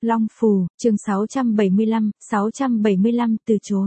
Long Phù, chương 675 từ chối.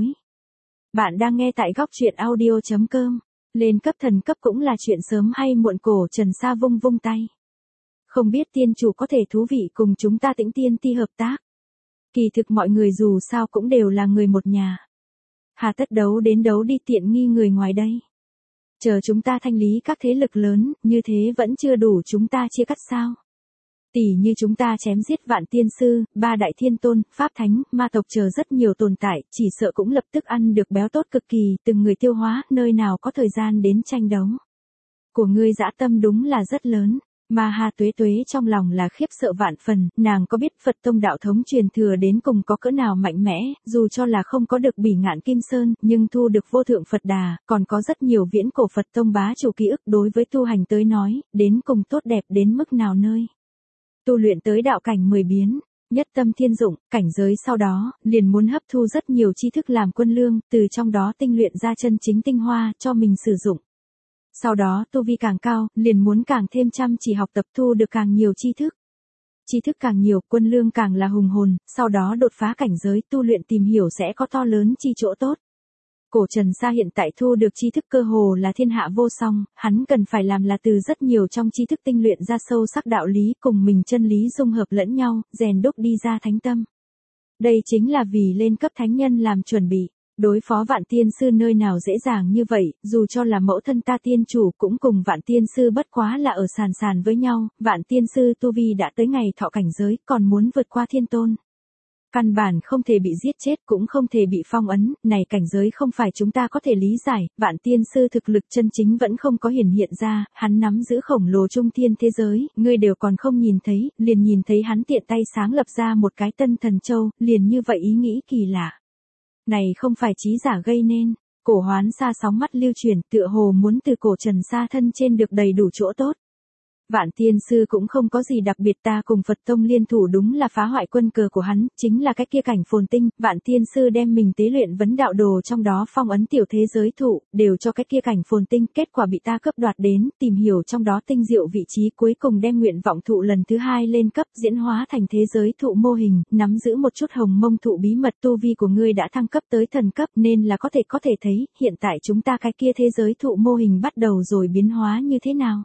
Bạn đang nghe tại góc truyện audio.com. Lên cấp thần cấp cũng là chuyện sớm hay muộn. Cổ Trần Sa vung vung tay. Không biết tiên chủ có thể thú vị cùng chúng ta Tĩnh Tiên Ti hợp tác. Kỳ thực mọi người dù sao cũng đều là người một nhà. Hà tất đấu đến đấu đi tiện nghi người ngoài đây. Chờ chúng ta thanh lý các thế lực lớn, như thế vẫn chưa đủ chúng ta chia cắt sao? Tỷ như chúng ta chém giết Vạn Tiên Sư, ba đại thiên tôn, pháp thánh, ma tộc chờ rất nhiều tồn tại, chỉ sợ cũng lập tức ăn được béo tốt cực kỳ, từng người tiêu hóa, nơi nào có thời gian đến tranh đấu. Của ngươi dã tâm đúng là rất lớn. Ma Ha Tuế Tuế trong lòng là khiếp sợ vạn phần, nàng có biết Phật tông đạo thống truyền thừa đến cùng có cỡ nào mạnh mẽ, dù cho là không có được Bỉ Ngạn Kim Sơn, nhưng thu được vô thượng Phật Đà, còn có rất nhiều viễn cổ Phật tông bá chủ ký ức đối với tu hành tới nói, đến cùng tốt đẹp đến mức nào nơi. Tu luyện tới đạo cảnh 10 biến, nhất tâm thiên dụng, cảnh giới sau đó, liền muốn hấp thu rất nhiều tri thức làm quân lương, từ trong đó tinh luyện ra chân chính tinh hoa, cho mình sử dụng. Sau đó tu vi càng cao, liền muốn càng thêm chăm chỉ học tập thu được càng nhiều tri thức. Tri thức càng nhiều, quân lương càng là hùng hồn, sau đó đột phá cảnh giới tu luyện tìm hiểu sẽ có to lớn chi chỗ tốt. Cổ Trần Sa hiện tại thu được tri thức cơ hồ là thiên hạ vô song, hắn cần phải làm là từ rất nhiều trong tri thức tinh luyện ra sâu sắc đạo lý cùng mình chân lý dung hợp lẫn nhau, rèn đúc đi ra thánh tâm. Đây chính là vì lên cấp thánh nhân làm chuẩn bị. Đối phó Vạn Tiên Sư nơi nào dễ dàng như vậy, dù cho là mẫu thân ta tiên chủ cũng cùng Vạn Tiên Sư bất quá là ở sàn với nhau, Vạn Tiên Sư tu vi đã tới ngày thọ cảnh giới, còn muốn vượt qua thiên tôn. Căn bản không thể bị giết chết cũng không thể bị phong ấn, này cảnh giới không phải chúng ta có thể lý giải, Vạn Tiên Sư thực lực chân chính vẫn không có hiển hiện ra, hắn nắm giữ khổng lồ trung thiên thế giới, ngươi đều còn không nhìn thấy, liền nhìn thấy hắn tiện tay sáng lập ra một cái tân thần châu, liền như vậy ý nghĩ kỳ lạ. Này không phải trí giả gây nên. Cổ Hoán Sa sóng mắt lưu chuyển, tựa hồ muốn từ Cổ Trần Sa thân trên được đầy đủ chỗ tốt. Vạn Tiên Sư cũng không có gì đặc biệt, ta cùng Phật tông liên thủ đúng là phá hoại quân cờ của hắn, chính là cái kia cảnh phồn tinh, Vạn Tiên Sư đem mình tế luyện vấn đạo đồ trong đó phong ấn tiểu thế giới thụ, đều cho cái kia cảnh phồn tinh, kết quả bị ta cướp đoạt đến, tìm hiểu trong đó tinh diệu vị trí, cuối cùng đem nguyện vọng thụ lần thứ 2 lên cấp, diễn hóa thành thế giới thụ mô hình, nắm giữ một chút hồng mông thụ bí mật. Tu vi của ngươi đã thăng cấp tới thần cấp, nên là có thể thấy, hiện tại chúng ta cái kia thế giới thụ mô hình bắt đầu rồi biến hóa như thế nào.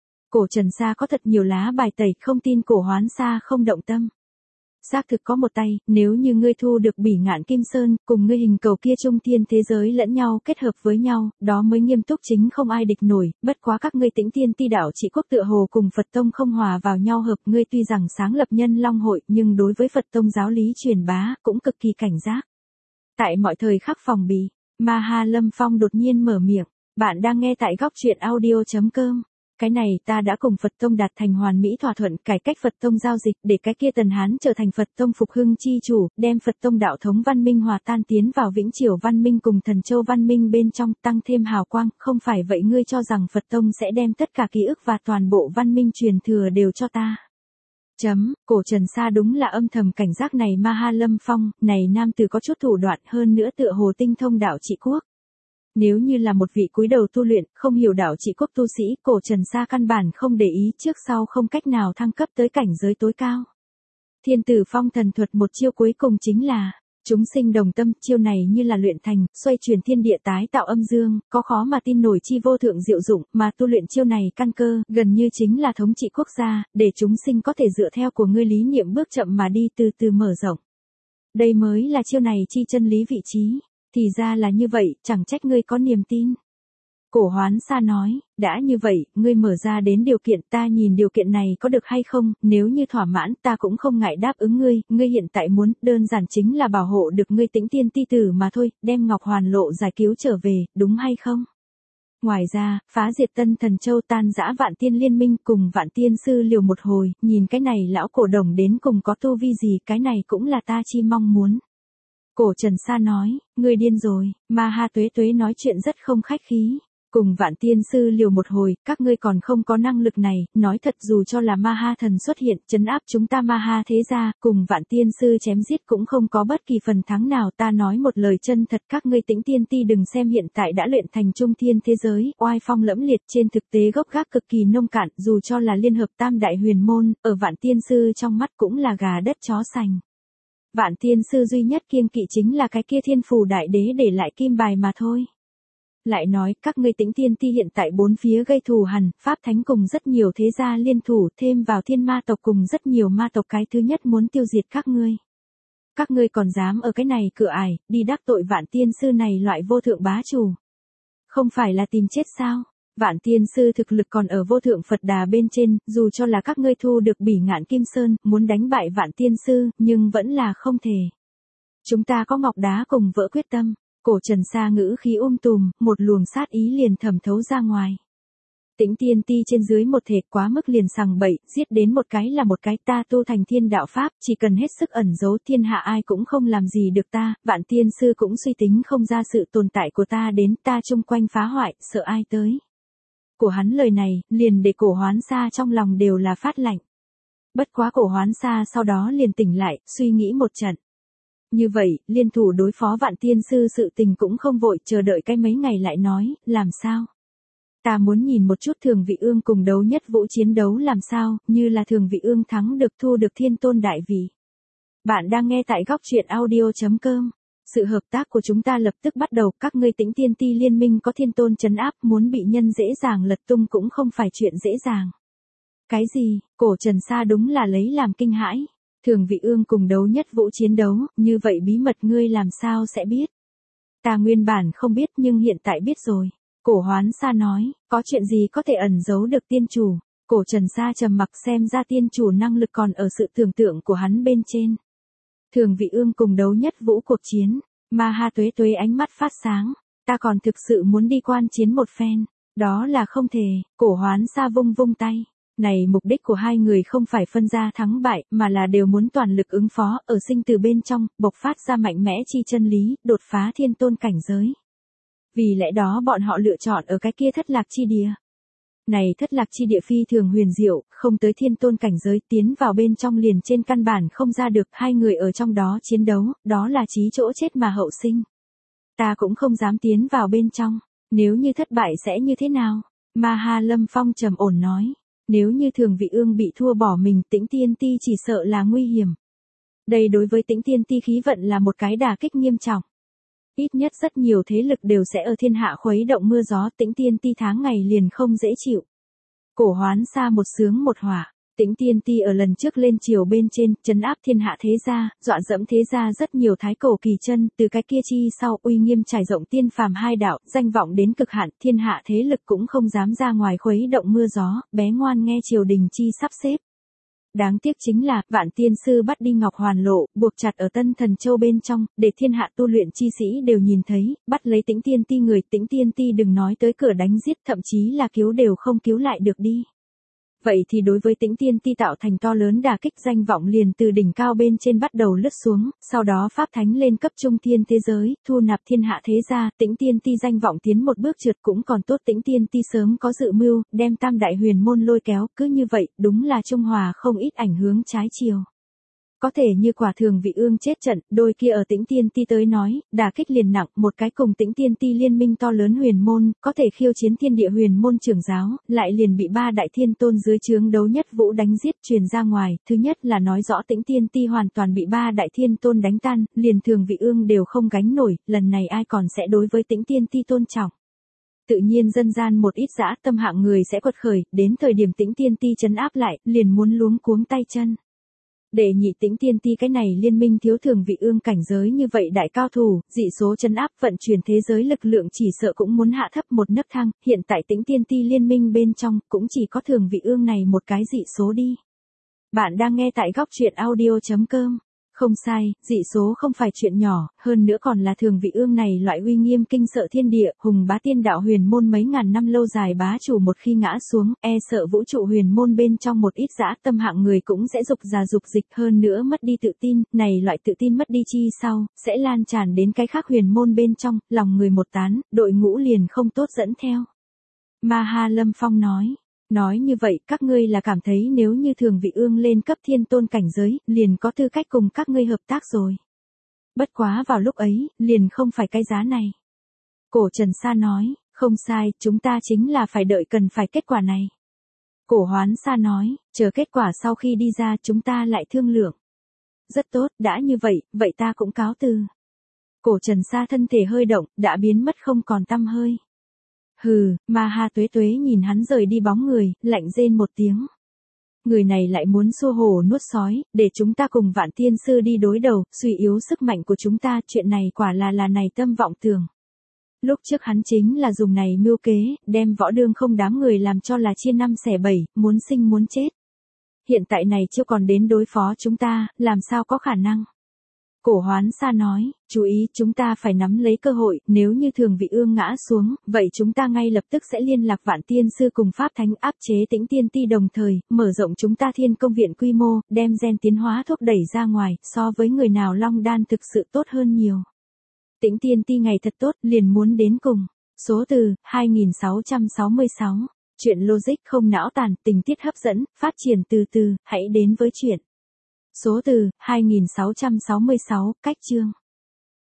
Cổ Trần Sa có thật nhiều lá bài tẩy, không tin Cổ Hoán Sa không động tâm. Xác thực có một tay, nếu như ngươi thu được Bỉ Ngạn Kim Sơn, cùng ngươi hình cầu kia trung thiên thế giới lẫn nhau kết hợp với nhau, đó mới nghiêm túc chính không ai địch nổi, bất quá các ngươi Tĩnh Tiên Ti đạo trị quốc tựa hồ cùng Phật tông không hòa vào nhau hợp, ngươi tuy rằng sáng lập Nhân Long hội, nhưng đối với Phật tông giáo lý truyền bá, cũng cực kỳ cảnh giác. Tại mọi thời khắc phòng bị, Ma Ha Lâm Phong đột nhiên mở miệng, bạn đang nghe tại góc truyện audio.com. Cái này ta đã cùng Phật tông đạt thành hoàn mỹ thỏa thuận, cải cách Phật tông giao dịch để cái kia Tần Hán trở thành Phật tông phục hưng chi chủ, đem Phật tông đạo thống văn minh hòa tan tiến vào Vĩnh Triều văn minh cùng Thần Châu văn minh bên trong, tăng thêm hào quang, không phải vậy ngươi cho rằng Phật tông sẽ đem tất cả ký ức và toàn bộ văn minh truyền thừa đều cho ta. Cổ Trần Sa đúng là âm thầm cảnh giác này. Ma Ha Lâm Phong, này nam tử có chút thủ đoạn, hơn nữa tựa hồ tinh thông đạo trị quốc. Nếu như là một vị cúi đầu tu luyện, không hiểu đạo trị quốc tu sĩ, Cổ Trần Sa căn bản không để ý, trước sau không cách nào thăng cấp tới cảnh giới tối cao. Thiên Tử Phong thần thuật một chiêu cuối cùng chính là chúng sinh đồng tâm, chiêu này như là luyện thành, xoay chuyển thiên địa tái tạo âm dương, có khó mà tin nổi chi vô thượng diệu dụng, mà tu luyện chiêu này căn cơ, gần như chính là thống trị quốc gia, để chúng sinh có thể dựa theo của ngươi lý niệm bước chậm mà đi từ từ mở rộng. Đây mới là chiêu này chi chân lý vị trí. Thì ra là như vậy, chẳng trách ngươi có niềm tin. Cổ Hoán Sa nói, đã như vậy, ngươi mở ra đến điều kiện, ta nhìn điều kiện này có được hay không, nếu như thỏa mãn ta cũng không ngại đáp ứng ngươi hiện tại muốn, đơn giản chính là bảo hộ được ngươi Tĩnh Tiên Ti tử mà thôi, đem Ngọc Hoàn Lộ giải cứu trở về, đúng hay không? Ngoài ra, phá diệt Tân Thần Châu, tan rã Vạn Tiên Liên Minh cùng Vạn Tiên Sư liều một hồi, nhìn cái này lão cổ đồng đến cùng có tu vi gì, cái này cũng là ta chi mong muốn. Cổ Trần Sa nói, ngươi điên rồi. Ma Ha Tuế Tuế nói chuyện rất không khách khí. Cùng Vạn Tiên Sư liều một hồi, các ngươi còn không có năng lực này, nói thật dù cho là Ma Ha thần xuất hiện, trấn áp chúng ta Ma Ha thế gia, cùng Vạn Tiên Sư chém giết cũng không có bất kỳ phần thắng nào, ta nói một lời chân thật, các ngươi Tĩnh Tiên Ti đừng xem hiện tại đã luyện thành trung thiên thế giới, oai phong lẫm liệt, trên thực tế gốc gác cực kỳ nông cạn, dù cho là liên hợp tam đại huyền môn, ở Vạn Tiên Sư trong mắt cũng là gà đất chó sành. Vạn Tiên Sư duy nhất kiêng kỵ chính là cái kia Thiên Phù Đại Đế để lại kim bài mà thôi. Lại nói, các ngươi Tĩnh Tiên Ti hiện tại bốn phía gây thù hằn, Pháp Thánh cùng rất nhiều thế gia liên thủ, thêm vào Thiên Ma tộc cùng rất nhiều ma tộc, cái thứ nhất muốn tiêu diệt các ngươi. Các ngươi còn dám ở cái này cửa ải, đi đắc tội Vạn Tiên Sư này loại vô thượng bá chủ. Không phải là tìm chết sao? Vạn Tiên Sư thực lực còn ở vô thượng Phật Đà bên trên, dù cho là các ngươi thu được Bỉ Ngạn Kim Sơn, muốn đánh bại Vạn Tiên Sư, nhưng vẫn là không thể. Chúng ta có ngọc đá cùng vỡ quyết tâm. Cổ Trần Sa ngữ khí tùm, một luồng sát ý liền thẩm thấu ra ngoài. Tĩnh Tiên Ti trên dưới một thể quá mức liền sằng bậy, giết đến một cái là một cái, ta tu thành thiên đạo pháp, chỉ cần hết sức ẩn giấu thiên hạ ai cũng không làm gì được ta, Vạn Tiên Sư cũng suy tính không ra sự tồn tại của ta đến, ta chung quanh phá hoại, sợ ai tới. Của hắn lời này, liền để Cổ Hoán Sa trong lòng đều là phát lạnh. Bất quá Cổ Hoán Sa sau đó liền tỉnh lại, suy nghĩ một trận. Như vậy, liên thủ đối phó Vạn Tiên Sư sự tình cũng không vội, chờ đợi cái mấy ngày lại nói, làm sao? Ta muốn nhìn một chút Thường Vị Ương cùng Đấu Nhất Vũ chiến đấu làm sao, như là Thường Vị Ương thắng được thu được thiên tôn đại vị. Bạn đang nghe tại góc truyện audio.com. Sự hợp tác của chúng ta lập tức bắt đầu, các ngươi Tĩnh Tiên Ti liên minh có thiên tôn trấn áp, muốn bị nhân dễ dàng lật tung cũng không phải chuyện dễ dàng. Cái gì? Cổ Trần Sa đúng là lấy làm kinh hãi. Thường Vị Ương cùng Đấu Nhất Vũ chiến đấu, như vậy bí mật ngươi làm sao sẽ biết? Ta nguyên bản không biết nhưng hiện tại biết rồi. Cổ Hoán Sa nói, có chuyện gì có thể ẩn giấu được tiên chủ? Cổ Trần Sa trầm mặc, xem ra tiên chủ năng lực còn ở sự tưởng tượng của hắn bên trên. Thường Vị Ương cùng Đấu Nhất Vũ cuộc chiến, Ma Ha Tuế Tuế ánh mắt phát sáng, ta còn thực sự muốn đi quan chiến một phen, đó là không thể. Cổ Hoán Sa vung vung tay. Này mục đích của hai người không phải phân ra thắng bại, mà là đều muốn toàn lực ứng phó, ở sinh từ bên trong, bộc phát ra mạnh mẽ chi chân lý, đột phá thiên tôn cảnh giới. Vì lẽ đó bọn họ lựa chọn ở cái kia Thất Lạc chi địa. Này Thất Lạc chi địa phi thường huyền diệu, không tới thiên tôn cảnh giới, tiến vào bên trong liền trên căn bản không ra được, hai người ở trong đó chiến đấu, đó là chí chỗ chết mà hậu sinh. Ta cũng không dám tiến vào bên trong, nếu như thất bại sẽ như thế nào? Ma Ha Lâm Phong trầm ổn nói. Nếu như Thường Vị Ương bị thua bỏ mình, Tĩnh Tiên Ti chỉ sợ là nguy hiểm. Đây đối với Tĩnh Tiên Ti khí vận là một cái đả kích nghiêm trọng. Ít nhất rất nhiều thế lực đều sẽ ở thiên hạ khuấy động mưa gió, Tĩnh Tiên Ti tháng ngày liền không dễ chịu. Cổ Hoán Sa một sướng một hỏa. Tĩnh Tiên Ti ở lần trước lên triều bên trên, trấn áp thiên hạ thế gia, dọa dẫm thế gia rất nhiều thái cổ kỳ chân, từ cái kia chi sau uy nghiêm trải rộng tiên phàm hai đạo, danh vọng đến cực hạn, thiên hạ thế lực cũng không dám ra ngoài khuấy động mưa gió, bé ngoan nghe triều đình chi sắp xếp. Đáng tiếc chính là, Vạn Tiên Sư bắt đi Ngọc Hoàn Lộ, buộc chặt ở Tân Thần Châu bên trong, để thiên hạ tu luyện chi sĩ đều nhìn thấy, bắt lấy Tĩnh Tiên Ti người, Tĩnh Tiên Ti đừng nói tới cửa đánh giết, thậm chí là cứu đều không cứu lại được đi. Vậy thì đối với Tĩnh Tiên Ti tạo thành to lớn đả kích, danh vọng liền từ đỉnh cao bên trên bắt đầu lướt xuống, sau đó Pháp Thánh lên cấp trung thiên thế giới, thu nạp thiên hạ thế gia, Tĩnh Tiên Ti danh vọng tiến một bước trượt cũng còn tốt, Tĩnh Tiên Ti sớm có dự mưu, đem tam đại huyền môn lôi kéo, cứ như vậy, đúng là trung hòa không ít ảnh hướng trái chiều. Có thể như quả Thường Vị Ương chết trận, đôi kia ở Tĩnh Tiên Ti tới nói, đả kích liền nặng, một cái cùng Tĩnh Tiên Ti liên minh to lớn huyền môn, có thể khiêu chiến thiên địa huyền môn trưởng giáo, lại liền bị ba đại thiên tôn dưới trướng Đấu Nhất Vũ đánh giết truyền ra ngoài, thứ nhất là nói rõ Tĩnh Tiên Ti hoàn toàn bị ba đại thiên tôn đánh tan, liền Thường Vị Ương đều không gánh nổi, lần này ai còn sẽ đối với Tĩnh Tiên Ti tôn trọng. Tự nhiên dân gian một ít dã tâm hạng người sẽ quật khởi, đến thời điểm Tĩnh Tiên Ti trấn áp lại, liền muốn luống cuống tay chân. Để nhị Tĩnh Tiên Ti cái này liên minh thiếu Thường Vị Ương cảnh giới như vậy đại cao thủ, dị số trấn áp vận chuyển thế giới lực lượng chỉ sợ cũng muốn hạ thấp một nấc thang, hiện tại Tĩnh Tiên Ti liên minh bên trong, cũng chỉ có Thường Vị Ương này một cái dị số đi. Bạn đang nghe tại góc truyện audio.com. Không sai, dị số không phải chuyện nhỏ, hơn nữa còn là Thường Vị Ương này loại uy nghiêm kinh sợ thiên địa, hùng bá tiên đạo huyền môn mấy ngàn năm lâu dài bá chủ một khi ngã xuống, e sợ vũ trụ huyền môn bên trong một ít dã tâm hạng người cũng sẽ dục già dục dịch, hơn nữa mất đi tự tin, này loại tự tin mất đi chi sau, sẽ lan tràn đến cái khác huyền môn bên trong, lòng người một tán, đội ngũ liền không tốt dẫn theo. Ma Ha Lâm Phong nói. Nói như vậy các ngươi là cảm thấy nếu như Thường Vị Ương lên cấp thiên tôn cảnh giới, liền có tư cách cùng các ngươi hợp tác rồi. Bất quá vào lúc ấy, liền không phải cái giá này. Cổ Trần Sa nói, không sai, chúng ta chính là phải đợi cần phải kết quả này. Cổ Hoán Sa nói, chờ kết quả sau khi đi ra chúng ta lại thương lượng. Rất tốt, đã như vậy, vậy ta cũng cáo từ. Cổ Trần Sa thân thể hơi động, đã biến mất không còn tăm hơi. Hừ, Ma Ha Tuế Tuế nhìn hắn rời đi bóng người, lạnh rên một tiếng. Người này lại muốn xua hổ nuốt sói, để chúng ta cùng Vạn Tiên Sư đi đối đầu, suy yếu sức mạnh của chúng ta, chuyện này quả là này tâm vọng tưởng. Lúc trước hắn chính là dùng này mưu kế, đem Võ Đương Không đám người làm cho là chia năm xẻ bảy, muốn sinh muốn chết. Hiện tại này chưa còn đến đối phó chúng ta, làm sao có khả năng. Cổ Hoán Sa nói, chú ý chúng ta phải nắm lấy cơ hội, nếu như Thường Vị Ương ngã xuống, vậy chúng ta ngay lập tức sẽ liên lạc Vạn Tiên Sư cùng Pháp Thánh áp chế Tĩnh Tiên Ti đồng thời, mở rộng chúng ta Thiên Công Viện quy mô, đem gen tiến hóa thuốc đẩy ra ngoài, so với người nào Long Đan thực sự tốt hơn nhiều. Tĩnh Tiên Ti ngày thật tốt, liền muốn đến cùng. Số từ, 2666. Chuyện logic không não tàn, tình tiết hấp dẫn, phát triển từ từ, hãy đến với chuyện. Số từ, 2666, cách chương.